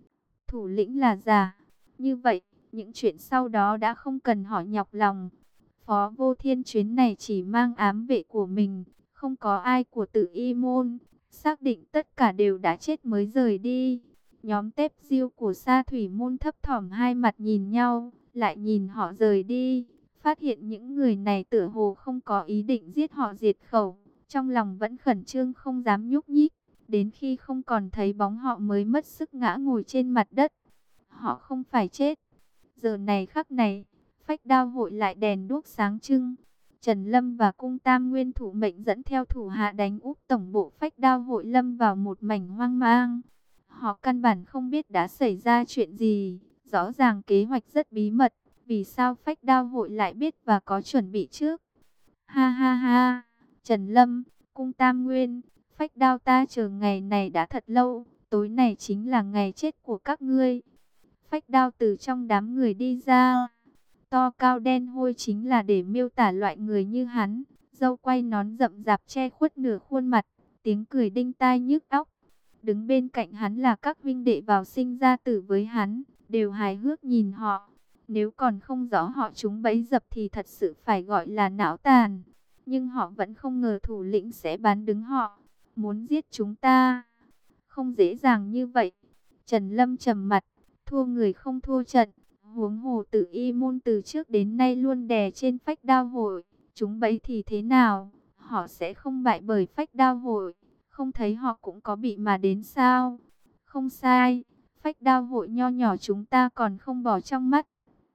Thủ lĩnh là giả, như vậy, những chuyện sau đó đã không cần hỏi nhọc lòng. Phó Vô Thiên chuyến này chỉ mang ám vệ của mình, không có ai của Tự Y môn, xác định tất cả đều đã chết mới rời đi. Nhóm tép diêu của Sa Thủy môn thấp thỏm hai mặt nhìn nhau, lại nhìn họ rời đi, phát hiện những người này tựa hồ không có ý định giết họ diệt khẩu, trong lòng vẫn khẩn trương không dám nhúc nhích, đến khi không còn thấy bóng họ mới mất sức ngã ngồi trên mặt đất. Họ không phải chết. Giờ này khắc này, Phách Đao hội lại đèn đuốc sáng trưng. Trần Lâm và Cung Tam Nguyên thủ mệnh dẫn theo thủ hạ đánh úp tổng bộ Phách Đao hội lâm vào một mảnh hoang mang. Họ căn bản không biết đã xảy ra chuyện gì, rõ ràng kế hoạch rất bí mật, vì sao Phách Đao hội lại biết và có chuẩn bị trước. Ha ha ha, Trần Lâm, Cung Tam Nguyên, Phách Đao ta chờ ngày này đã thật lâu, tối này chính là ngày chết của các ngươi. Phách Đao từ trong đám người đi ra, to cao đen hôi chính là để miêu tả loại người như hắn, râu quay nón rậm rạp che khuất nửa khuôn mặt, tiếng cười đinh tai nhức óc. Đứng bên cạnh hắn là các huynh đệ vào sinh ra tử với hắn, đều hài hước nhìn họ. Nếu còn không rõ họ chúng bẫy dập thì thật sự phải gọi là não tàn. Nhưng họ vẫn không ngờ thủ lĩnh sẽ bán đứng họ, muốn giết chúng ta. Không dễ dàng như vậy. Trần Lâm trầm mặt, thua người không thua trận. Huống hồ Tự Y môn từ trước đến nay luôn đè trên Phách Đao hội, chúng bẫy thì thế nào? họ sẽ không bại bởi Phách Đao hội. Không thấy họ cũng có bị mà đến sao? Không sai, Phách Đao hội nho nhỏ chúng ta còn không bỏ trong mắt.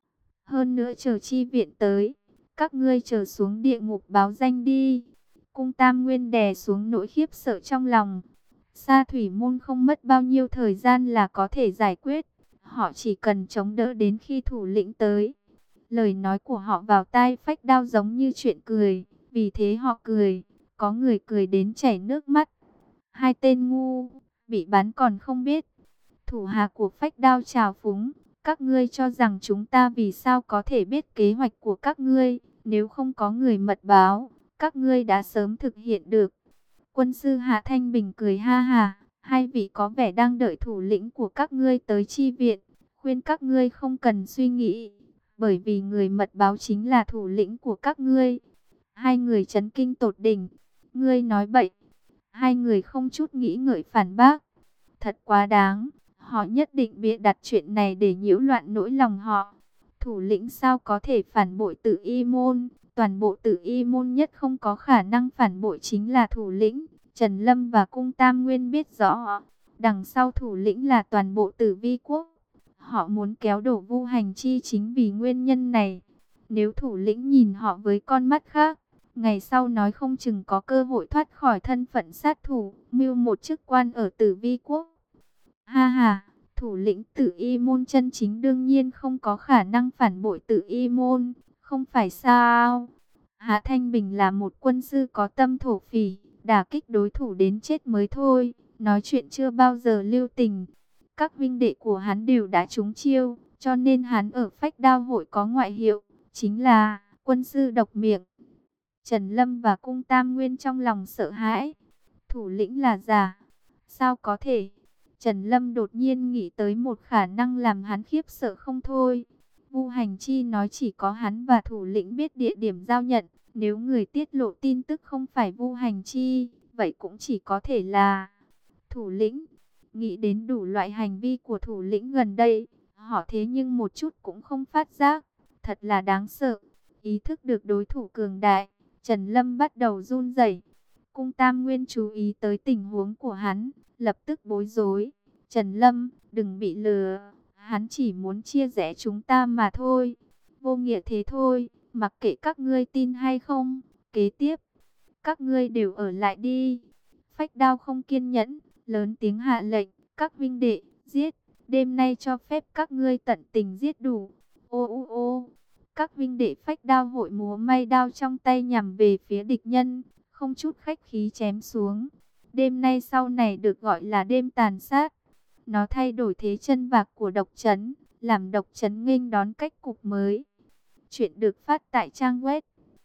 Hơn nữa chờ chi viện tới, các ngươi chờ xuống địa ngục báo danh đi. Cung Tam Nguyên đè xuống nỗi khiếp sợ trong lòng. Sa thủy môn không mất bao nhiêu thời gian là có thể giải quyết. Họ chỉ cần chống đỡ đến khi thủ lĩnh tới. Lời nói của họ vào tai Phách Đao giống như chuyện cười. Vì thế họ cười. Có người cười đến chảy nước mắt. Hai tên ngu, bị bắn còn không biết. Thủ hạ của Phách Đao trào phúng. Các ngươi cho rằng chúng ta vì sao có thể biết kế hoạch của các ngươi. Nếu không có người mật báo, các ngươi đã sớm thực hiện được. Quân sư Hạ Thanh Bình cười ha ha. Hai vị có vẻ đang đợi thủ lĩnh của các ngươi tới chi viện. Khuyên các ngươi không cần suy nghĩ. Bởi vì người mật báo chính là thủ lĩnh của các ngươi. Hai người chấn kinh tột đỉnh. Ngươi nói bậy. Hai người không chút nghĩ ngợi phản bác. Thật quá đáng. Họ nhất định bịa đặt chuyện này để nhiễu loạn nỗi lòng họ. Thủ lĩnh sao có thể phản bội Tử Y môn? Toàn bộ Tử Y môn nhất không có khả năng phản bội chính là thủ lĩnh. Trần Lâm và Cung Tam Nguyên biết rõ. Đằng sau thủ lĩnh là toàn bộ Tử Vi quốc. Họ muốn kéo đổ Vu Hành Chi chính vì nguyên nhân này. Nếu thủ lĩnh nhìn họ với con mắt khác, ngày sau nói không chừng có cơ hội thoát khỏi thân phận sát thủ, mưu một chức quan ở Tử Vi quốc. Ha ha, thủ lĩnh Tử Y môn chân chính đương nhiên không có khả năng phản bội Tử Y môn, không phải sao? Hạ Thanh Bình là một quân sư có tâm thổ phỉ, đả kích đối thủ đến chết mới thôi, nói chuyện chưa bao giờ lưu tình. Các vinh đệ của hắn đều đã trúng chiêu, cho nên hắn ở Phách Đao hội có ngoại hiệu, chính là quân sư độc miệng. Trần Lâm và Cung Tam Nguyên trong lòng sợ hãi. Thủ lĩnh là giả. Sao có thể? Trần Lâm đột nhiên nghĩ tới một khả năng làm hắn khiếp sợ không thôi. Vu Hành Chi nói chỉ có hắn và thủ lĩnh biết địa điểm giao nhận. Nếu người tiết lộ tin tức không phải Vu Hành Chi, vậy cũng chỉ có thể là thủ lĩnh. Nghĩ đến đủ loại hành vi của thủ lĩnh gần đây, họ thế nhưng một chút cũng không phát giác. Thật là đáng sợ. Ý thức được đối thủ cường đại, Trần Lâm bắt đầu run rẩy. Cung Tam Nguyên chú ý tới tình huống của hắn, lập tức bối rối. Trần Lâm, đừng bị lừa. Hắn chỉ muốn chia rẽ chúng ta mà thôi. Vô nghĩa thế thôi, mặc kệ các ngươi tin hay không. Kế tiếp, các ngươi đều ở lại đi. Phách Đao không kiên nhẫn, lớn tiếng hạ lệnh. Các vinh đệ, giết. Đêm nay cho phép các ngươi tận tình giết đủ. Ô ô ô. Các vinh đệ Phách Đao hội múa may đao trong tay nhằm về phía địch nhân, không chút khách khí chém xuống. Đêm nay sau này được gọi là đêm tàn sát. Nó thay đổi thế chân vạc của độc trấn, làm độc trấn nghênh đón cách cục mới. Chuyện được phát tại trang web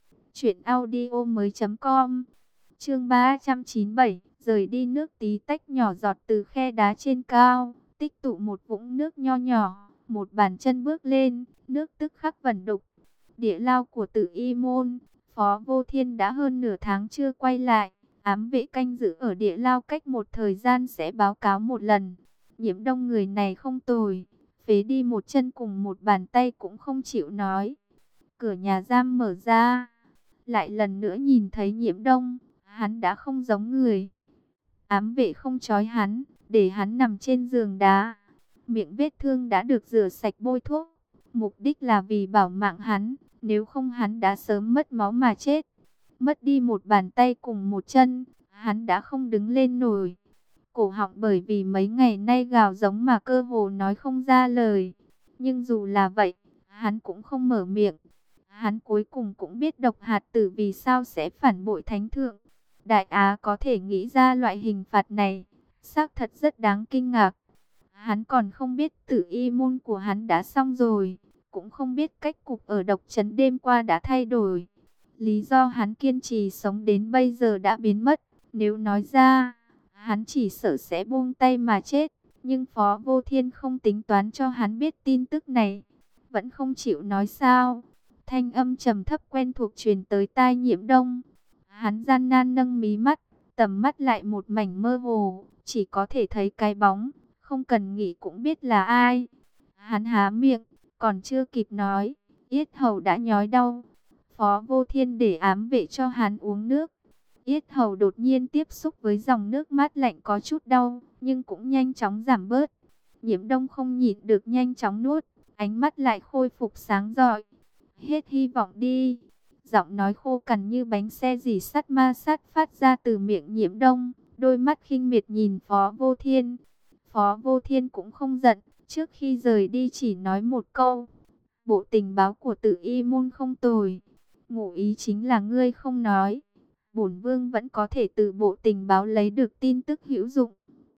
truyệnaudiomoi.com. Chương 397, rời đi nước tí tách nhỏ giọt từ khe đá trên cao, tích tụ một vũng nước nho nhỏ, một bàn chân bước lên, nước tức khắc vẩn đục. Địa lao của Tử Y môn, Phó Vô Thiên đã hơn nửa tháng chưa quay lại, ám vệ canh giữ ở địa lao cách một thời gian sẽ báo cáo một lần. Nhiễm Đông người này không tồi, phế đi một chân cùng một bàn tay cũng không chịu nói. Cửa nhà giam mở ra, lại lần nữa nhìn thấy Nhiễm Đông, hắn đã không giống người. Ám vệ không trói hắn, để hắn nằm trên giường đá. Miệng vết thương đã được rửa sạch bôi thuốc, mục đích là vì bảo mạng hắn, nếu không hắn đã sớm mất máu mà chết. Mất đi một bàn tay cùng một chân, hắn đã không đứng lên nổi. Cổ họng bởi vì mấy ngày nay gào giống mà cơ hồ nói không ra lời. Nhưng dù là vậy, hắn cũng không mở miệng. Hắn cuối cùng cũng biết độc hạt tử vì sao sẽ phản bội thánh thượng. Đại Á có thể nghĩ ra loại hình phạt này, xác thật rất đáng kinh ngạc. Hắn còn không biết Tử Y môn của hắn đã xong rồi, cũng không biết cách cục ở độc trấn đêm qua đã thay đổi. Lý do hắn kiên trì sống đến bây giờ đã biến mất, nếu nói ra, hắn chỉ sợ sẽ buông tay mà chết. Nhưng Phó Vô Thiên không tính toán cho hắn biết tin tức này, vẫn không chịu nói sao. Thanh âm trầm thấp quen thuộc truyền tới tai Nhiễm Đông. Hắn gian nan nâng mí mắt, tầm mắt lại một mảnh mơ hồ, chỉ có thể thấy cái bóng, không cần nghĩ cũng biết là ai. Hắn há miệng, còn chưa kịp nói, yết hầu đã nhói đau. Phó Vô Thiên để ám vệ cho hắn uống nước. Yết hầu đột nhiên tiếp xúc với dòng nước mát lạnh có chút đau, nhưng cũng nhanh chóng giảm bớt. Nhiễm Đông không nhịn được nhanh chóng nuốt, ánh mắt lại khôi phục sáng rọi. Hết hy vọng đi. Giọng nói khô cằn như bánh xe rỉ sắt ma sát phát ra từ miệng Nhiễm Đông, đôi mắt khinh miệt nhìn Phó Vô Thiên. Phó Vô Thiên cũng không giận, trước khi rời đi chỉ nói một câu: bộ tình báo của Tự Y môn không tồi. Ngụ ý chính là ngươi không nói, bổn vương vẫn có thể từ bộ tình báo lấy được tin tức hữu dụng.